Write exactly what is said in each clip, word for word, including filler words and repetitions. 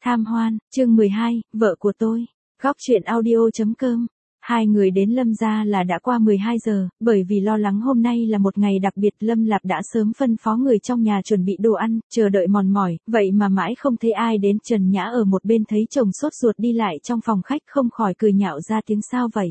Tham hoan, chương mười hai, vợ của tôi. Góc truyện audio.com. Hai người đến Lâm gia là đã qua mười hai giờ, bởi vì lo lắng hôm nay là một ngày đặc biệt, Lâm Lạp đã sớm phân phó người trong nhà chuẩn bị đồ ăn, chờ đợi mòn mỏi, vậy mà mãi không thấy ai đến. Trần Nhã ở một bên thấy chồng sốt ruột đi lại trong phòng khách không khỏi cười nhạo ra tiếng, sao vậy?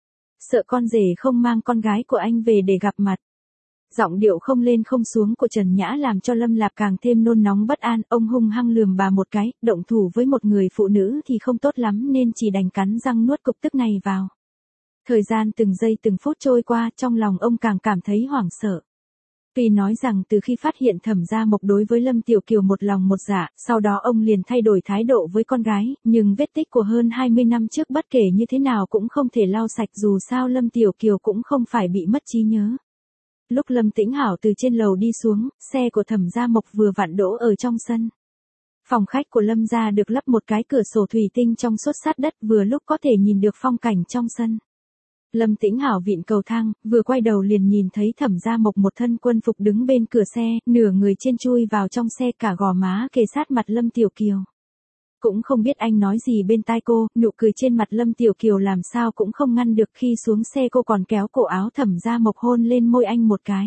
Sợ con rể không mang con gái của anh về để gặp mặt. Giọng điệu không lên không xuống của Trần Nhã làm cho Lâm Lạp càng thêm nôn nóng bất an, ông hung hăng lườm bà một cái, động thủ với một người phụ nữ thì không tốt lắm nên chỉ đành cắn răng nuốt cục tức này vào. Thời gian từng giây từng phút trôi qua, trong lòng ông càng cảm thấy hoảng sợ. Tuy nói rằng từ khi phát hiện Thẩm Gia Mộc đối với Lâm Tiểu Kiều một lòng một dạ, sau đó ông liền thay đổi thái độ với con gái, nhưng vết tích của hơn hai mươi năm trước bất kể như thế nào cũng không thể lau sạch, dù sao Lâm Tiểu Kiều cũng không phải bị mất trí nhớ. Lúc Lâm Tĩnh Hảo từ trên lầu đi xuống, xe của Thẩm Gia Mộc vừa vặn đỗ ở trong sân. Phòng khách của Lâm gia được lắp một cái cửa sổ thủy tinh trong suốt sát đất, vừa lúc có thể nhìn được phong cảnh trong sân. Lâm Tĩnh Hảo vịn cầu thang, vừa quay đầu liền nhìn thấy Thẩm Gia Mộc một thân quân phục đứng bên cửa xe, nửa người trên chui vào trong xe, cả gò má kề sát mặt Lâm Tiểu Kiều. Cũng không biết anh nói gì bên tai cô, nụ cười trên mặt Lâm Tiểu Kiều làm sao cũng không ngăn được, khi xuống xe cô còn kéo cổ áo Thẩm Gia Mộc hôn lên môi anh một cái.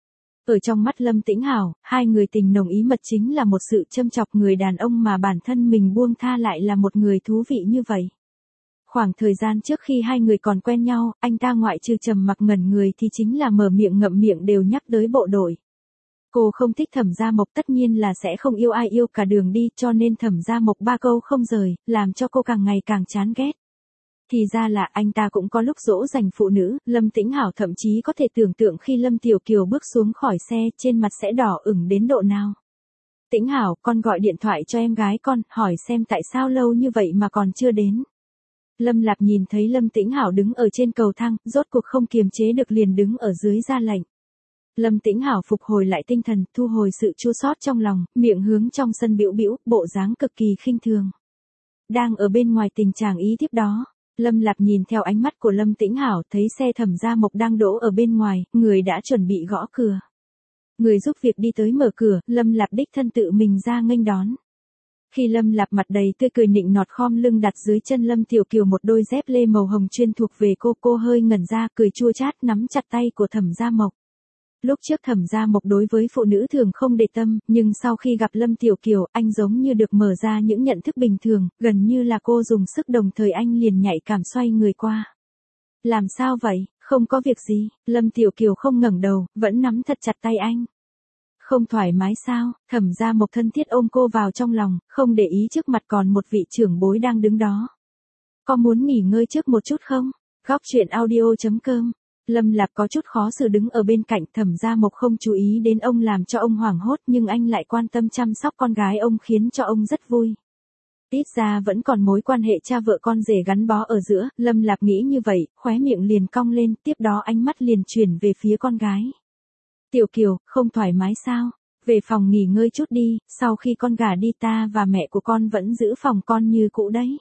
Ở trong mắt Lâm Tĩnh Hảo, hai người tình nồng ý mật chính là một sự châm chọc, người đàn ông mà bản thân mình buông tha lại là một người thú vị như vậy. Khoảng thời gian trước khi hai người còn quen nhau, anh ta ngoại trừ trầm mặc ngẩn người thì chính là mở miệng ngậm miệng đều nhắc tới bộ đội. Cô không thích Thẩm Gia Mộc tất nhiên là sẽ không yêu ai yêu cả đường đi, cho nên Thẩm Gia Mộc ba câu không rời, làm cho cô càng ngày càng chán ghét. Thì ra là anh ta cũng có lúc dỗ dành phụ nữ, Lâm Tĩnh Hảo thậm chí có thể tưởng tượng khi Lâm Tiểu Kiều bước xuống khỏi xe, trên mặt sẽ đỏ ửng đến độ nào. Tĩnh Hảo, con gọi điện thoại cho em gái con, hỏi xem tại sao lâu như vậy mà còn chưa đến. Lâm Lạp nhìn thấy Lâm Tĩnh Hảo đứng ở trên cầu thang, rốt cuộc không kiềm chế được liền đứng ở dưới ra lệnh. Lâm Tĩnh Hảo phục hồi lại tinh thần, thu hồi sự chua xót trong lòng, miệng hướng trong sân bĩu bĩu, bộ dáng cực kỳ khinh thường. Đang ở bên ngoài tình trạng ý tiếp đó, Lâm Lạp nhìn theo ánh mắt của Lâm Tĩnh Hảo, thấy xe Thẩm Gia Mộc đang đỗ ở bên ngoài, người đã chuẩn bị gõ cửa. Người giúp việc đi tới mở cửa, Lâm Lạp đích thân tự mình ra nghênh đón. Khi Lâm Lạp mặt đầy tươi cười nịnh nọt khom lưng đặt dưới chân Lâm Tiểu Kiều một đôi dép lê màu hồng chuyên thuộc về cô, cô hơi ngẩn ra, cười chua chát nắm chặt tay của Thẩm Gia Mộc. Lúc trước Thẩm Gia Mộc đối với phụ nữ thường không để tâm, nhưng sau khi gặp Lâm Tiểu Kiều, anh giống như được mở ra những nhận thức bình thường, gần như là cô dùng sức đồng thời anh liền nhạy cảm xoay người qua. Làm sao vậy, không có việc gì, Lâm Tiểu Kiều không ngẩng đầu, vẫn nắm thật chặt tay anh. Không thoải mái sao? Thẩm Gia Mộc thân thiết ôm cô vào trong lòng, không để ý trước mặt còn một vị trưởng bối đang đứng đó. Có muốn nghỉ ngơi trước một chút không? Góc truyện audio.com. Lâm Lạp có chút khó xử đứng ở bên cạnh, Thẩm Gia Mộc không chú ý đến ông làm cho ông hoảng hốt, nhưng anh lại quan tâm chăm sóc con gái ông khiến cho ông rất vui. Ít ra vẫn còn mối quan hệ cha vợ con rể gắn bó ở giữa, Lâm Lạp nghĩ như vậy, khóe miệng liền cong lên, tiếp đó ánh mắt liền chuyển về phía con gái. Tiểu Kiều, không thoải mái sao? Về phòng nghỉ ngơi chút đi, sau khi con gả đi ta và mẹ của con vẫn giữ phòng con như cũ đấy.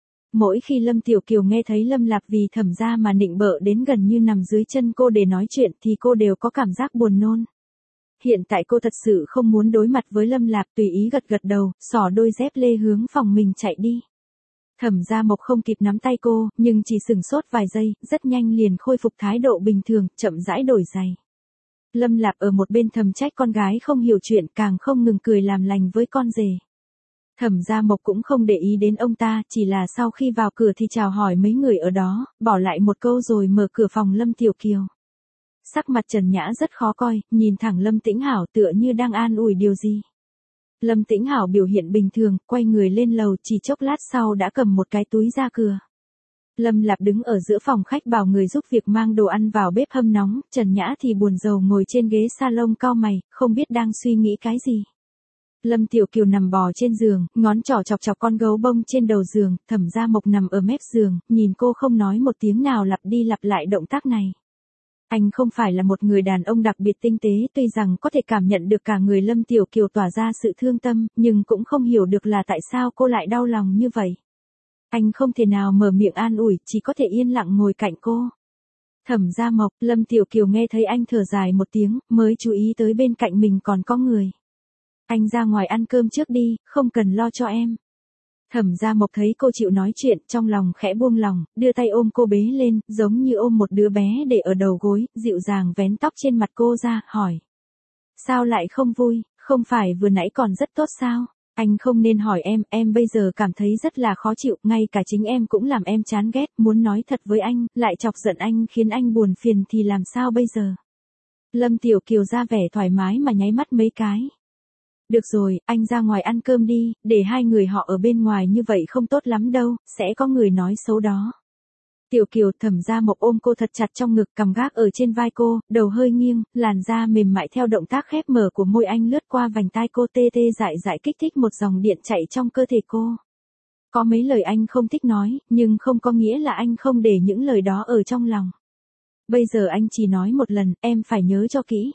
Mỗi khi Lâm Tiểu Kiều nghe thấy Lâm Lạp vì Thẩm gia mà nịnh bợ đến gần như nằm dưới chân cô để nói chuyện thì cô đều có cảm giác buồn nôn. Hiện tại cô thật sự không muốn đối mặt với Lâm Lạp, tùy ý gật gật đầu, xỏ đôi dép lê hướng phòng mình chạy đi. Thẩm Gia Mộc không kịp nắm tay cô, nhưng chỉ sừng sốt vài giây, rất nhanh liền khôi phục thái độ bình thường, chậm rãi đổi giày. Lâm Lạp ở một bên thầm trách con gái không hiểu chuyện, càng không ngừng cười làm lành với con rể. Thẩm Gia Mộc cũng không để ý đến ông ta, chỉ là sau khi vào cửa thì chào hỏi mấy người ở đó, bỏ lại một câu rồi mở cửa phòng Lâm Tiểu Kiều. Sắc mặt Trần Nhã rất khó coi, nhìn thẳng Lâm Tĩnh Hảo tựa như đang an ủi điều gì. Lâm Tĩnh Hảo biểu hiện bình thường, quay người lên lầu, chỉ chốc lát sau đã cầm một cái túi ra cửa. Lâm Lạp đứng ở giữa phòng khách bảo người giúp việc mang đồ ăn vào bếp hâm nóng, Trần Nhã thì buồn rầu ngồi trên ghế salon cau mày, không biết đang suy nghĩ cái gì. Lâm Tiểu Kiều nằm bò trên giường, ngón trỏ chọc chọc con gấu bông trên đầu giường, Thẩm Gia Mộc nằm ở mép giường, nhìn cô không nói một tiếng nào, lặp đi lặp lại động tác này. Anh không phải là một người đàn ông đặc biệt tinh tế, tuy rằng có thể cảm nhận được cả người Lâm Tiểu Kiều tỏa ra sự thương tâm, nhưng cũng không hiểu được là tại sao cô lại đau lòng như vậy. Anh không thể nào mở miệng an ủi, chỉ có thể yên lặng ngồi cạnh cô. Thẩm Gia Mộc, Lâm Tiểu Kiều nghe thấy anh thở dài một tiếng, mới chú ý tới bên cạnh mình còn có người. Anh ra ngoài ăn cơm trước đi, không cần lo cho em. Thẩm Gia Mộc thấy cô chịu nói chuyện, trong lòng khẽ buông lòng, đưa tay ôm cô bế lên, giống như ôm một đứa bé để ở đầu gối, dịu dàng vén tóc trên mặt cô ra, hỏi. Sao lại không vui, không phải vừa nãy còn rất tốt sao? Anh không nên hỏi em, em bây giờ cảm thấy rất là khó chịu, ngay cả chính em cũng làm em chán ghét, muốn nói thật với anh, lại chọc giận anh khiến anh buồn phiền thì làm sao bây giờ? Lâm Tiểu Kiều ra vẻ thoải mái mà nháy mắt mấy cái. Được rồi, anh ra ngoài ăn cơm đi, để hai người họ ở bên ngoài như vậy không tốt lắm đâu, sẽ có người nói xấu đó. Tiểu Kiều. Thẩm Gia Mộc ôm cô thật chặt trong ngực, cằm gác ở trên vai cô, đầu hơi nghiêng, làn da mềm mại theo động tác khép mở của môi anh lướt qua vành tai cô, tê tê dại dại kích thích một dòng điện chạy trong cơ thể cô. Có mấy lời anh không thích nói, nhưng không có nghĩa là anh không để những lời đó ở trong lòng. Bây giờ anh chỉ nói một lần, em phải nhớ cho kỹ.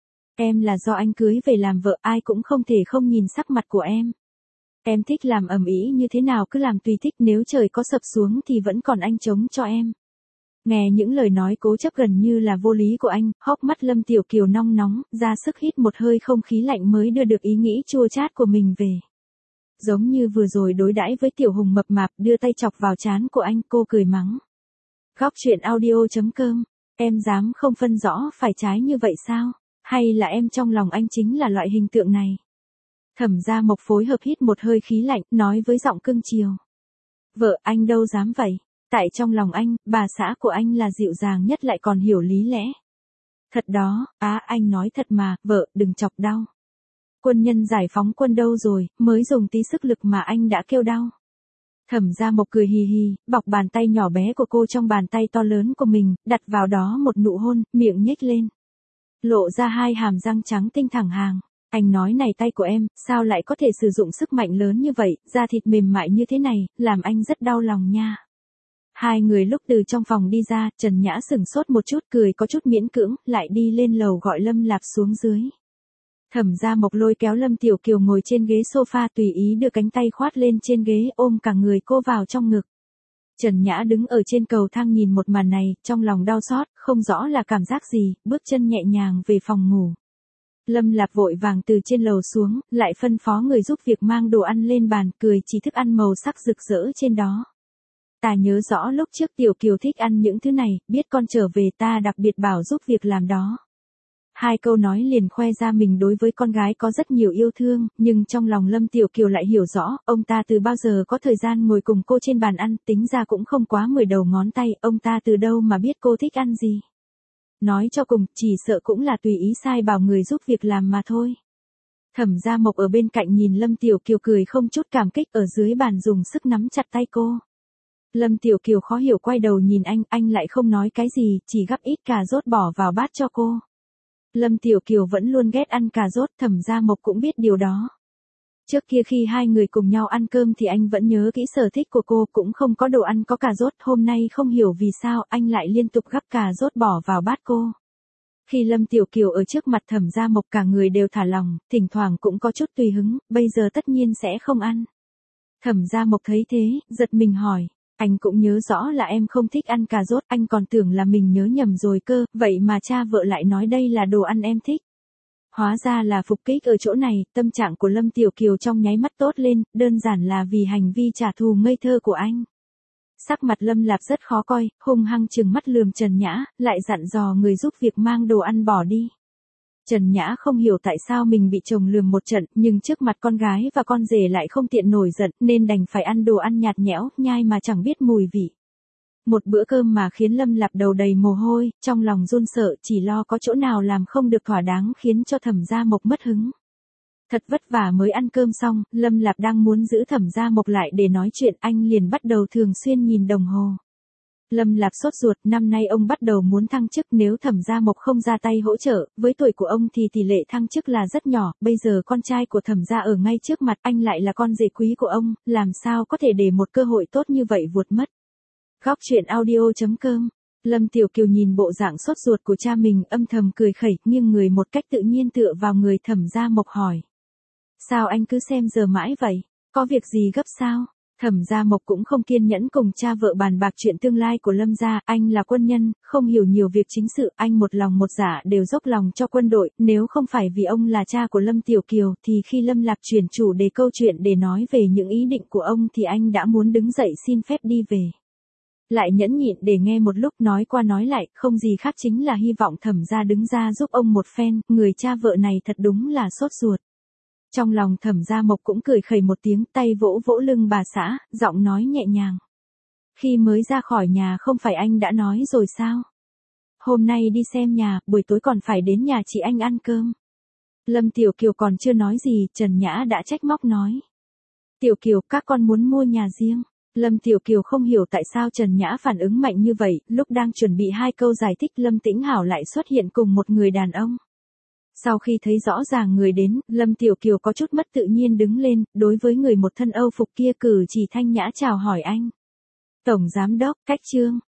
Em là do anh cưới về làm vợ, ai cũng không thể không nhìn sắc mặt của em. Em thích làm ầm ĩ như thế nào cứ làm tùy thích, nếu trời có sập xuống thì vẫn còn anh chống cho em. Nghe những lời nói cố chấp gần như là vô lý của anh, hốc mắt Lâm Tiểu Kiều nong nóng, ra sức hít một hơi không khí lạnh mới đưa được ý nghĩ chua chát của mình về. Giống như vừa rồi đối đãi với Tiểu Hùng mập mạp, đưa tay chọc vào trán của anh, cô cười mắng. Góc truyện audio chấm com, em dám không phân rõ phải trái như vậy sao? Hay là em trong lòng anh chính là loại hình tượng này? Thẩm Gia Mộc phối hợp hít một hơi khí lạnh, nói với giọng cưng chiều. Vợ, anh đâu dám vậy. Tại trong lòng anh, bà xã của anh là dịu dàng nhất lại còn hiểu lý lẽ. Thật đó, á à, anh nói thật mà, vợ, đừng chọc đau. Quân nhân giải phóng quân đâu rồi, mới dùng tí sức lực mà anh đã kêu đau. Thẩm Gia Mộc cười hì hì, bọc bàn tay nhỏ bé của cô trong bàn tay to lớn của mình, đặt vào đó một nụ hôn, miệng nhếch lên. Lộ ra hai hàm răng trắng tinh thẳng hàng. Anh nói này, tay của em, sao lại có thể sử dụng sức mạnh lớn như vậy, da thịt mềm mại như thế này, làm anh rất đau lòng nha. Hai người lúc từ trong phòng đi ra, Trần Nhã sửng sốt một chút, cười có chút miễn cưỡng, lại đi lên lầu gọi Lâm Lạp xuống dưới. Thẩm Gia Mộc lôi kéo Lâm Tiểu Kiều ngồi trên ghế sofa, tùy ý đưa cánh tay khoát lên trên ghế, ôm cả người cô vào trong ngực. Trần Nhã đứng ở trên cầu thang nhìn một màn này, trong lòng đau xót, không rõ là cảm giác gì, bước chân nhẹ nhàng về phòng ngủ. Lâm Lạp vội vàng từ trên lầu xuống, lại phân phó người giúp việc mang đồ ăn lên bàn, cười chỉ thức ăn màu sắc rực rỡ trên đó. Ta nhớ rõ lúc trước Tiểu Kiều thích ăn những thứ này, biết con trở về ta đặc biệt bảo giúp việc làm đó. Hai câu nói liền khoe ra mình đối với con gái có rất nhiều yêu thương, nhưng trong lòng Lâm Tiểu Kiều lại hiểu rõ, ông ta từ bao giờ có thời gian ngồi cùng cô trên bàn ăn, tính ra cũng không quá mười đầu ngón tay, ông ta từ đâu mà biết cô thích ăn gì. Nói cho cùng, chỉ sợ cũng là tùy ý sai bảo người giúp việc làm mà thôi. Thẩm Gia Mộc ở bên cạnh nhìn Lâm Tiểu Kiều cười không chút cảm kích, ở dưới bàn dùng sức nắm chặt tay cô. Lâm Tiểu Kiều khó hiểu quay đầu nhìn anh, anh lại không nói cái gì, chỉ gắp ít cà rốt bỏ vào bát cho cô. Lâm Tiểu Kiều vẫn luôn ghét ăn cà rốt, Thẩm Gia Mộc cũng biết điều đó. Trước kia khi hai người cùng nhau ăn cơm thì anh vẫn nhớ kỹ sở thích của cô, cũng không có đồ ăn có cà rốt, hôm nay không hiểu vì sao anh lại liên tục gắp cà rốt bỏ vào bát cô. Khi Lâm Tiểu Kiều ở trước mặt Thẩm Gia Mộc cả người đều thả lỏng, thỉnh thoảng cũng có chút tùy hứng, bây giờ tất nhiên sẽ không ăn. Thẩm Gia Mộc thấy thế, giật mình hỏi, anh cũng nhớ rõ là em không thích ăn cà rốt, anh còn tưởng là mình nhớ nhầm rồi cơ, vậy mà cha vợ lại nói đây là đồ ăn em thích. Hóa ra là phục kích ở chỗ này, tâm trạng của Lâm Tiểu Kiều trong nháy mắt tốt lên, đơn giản là vì hành vi trả thù ngây thơ của anh. Sắc mặt Lâm Lạp rất khó coi, hung hăng trừng mắt lườm Trần Nhã, lại dặn dò người giúp việc mang đồ ăn bỏ đi. Trần Nhã không hiểu tại sao mình bị chồng lườm một trận, nhưng trước mặt con gái và con rể lại không tiện nổi giận, nên đành phải ăn đồ ăn nhạt nhẽo, nhai mà chẳng biết mùi vị. Một bữa cơm mà khiến Lâm Lạp đầu đầy mồ hôi, trong lòng run sợ, chỉ lo có chỗ nào làm không được thỏa đáng khiến cho Thẩm Gia Mộc mất hứng. Thật vất vả mới ăn cơm xong, Lâm Lạp đang muốn giữ Thẩm Gia Mộc lại để nói chuyện, anh liền bắt đầu thường xuyên nhìn đồng hồ. Lâm Lạp sốt ruột, năm nay ông bắt đầu muốn thăng chức, nếu Thẩm Gia Mộc không ra tay hỗ trợ, với tuổi của ông thì tỷ lệ thăng chức là rất nhỏ, bây giờ con trai của Thẩm Gia ở ngay trước mặt, anh lại là con rể quý của ông, làm sao có thể để một cơ hội tốt như vậy vụt mất. Góc truyện audio chấm com. Lâm Tiểu Kiều nhìn bộ dạng sốt ruột của cha mình, âm thầm cười khẩy, nghiêng người một cách tự nhiên tựa vào người Thẩm Gia Mộc hỏi. Sao anh cứ xem giờ mãi vậy? Có việc gì gấp sao? Thẩm Gia Mộc cũng không kiên nhẫn cùng cha vợ bàn bạc chuyện tương lai của Lâm gia, anh là quân nhân, không hiểu nhiều việc chính sự, anh một lòng một dạ đều dốc lòng cho quân đội, nếu không phải vì ông là cha của Lâm Tiểu Kiều thì khi Lâm Lạp chuyển chủ đề câu chuyện để nói về những ý định của ông thì anh đã muốn đứng dậy xin phép đi về. Lại nhẫn nhịn để nghe một lúc nói qua nói lại, không gì khác chính là hy vọng Thẩm gia đứng ra giúp ông một phen, người cha vợ này thật đúng là sốt ruột. Trong lòng Thẩm Gia Mộc cũng cười khẩy một tiếng, tay vỗ vỗ lưng bà xã, giọng nói nhẹ nhàng. Khi mới ra khỏi nhà không phải anh đã nói rồi sao? Hôm nay đi xem nhà, buổi tối còn phải đến nhà chị anh ăn cơm. Lâm Tiểu Kiều còn chưa nói gì, Trần Nhã đã trách móc nói. Tiểu Kiều, các con muốn mua nhà riêng. Lâm Tiểu Kiều không hiểu tại sao Trần Nhã phản ứng mạnh như vậy, lúc đang chuẩn bị hai câu giải thích Lâm Tĩnh Hảo lại xuất hiện cùng một người đàn ông. Sau khi thấy rõ ràng người đến, Lâm Tiểu Kiều có chút mất tự nhiên đứng lên, đối với người một thân Âu phục kia cử chỉ thanh nhã chào hỏi anh. Tổng Giám Đốc, Cách Trương,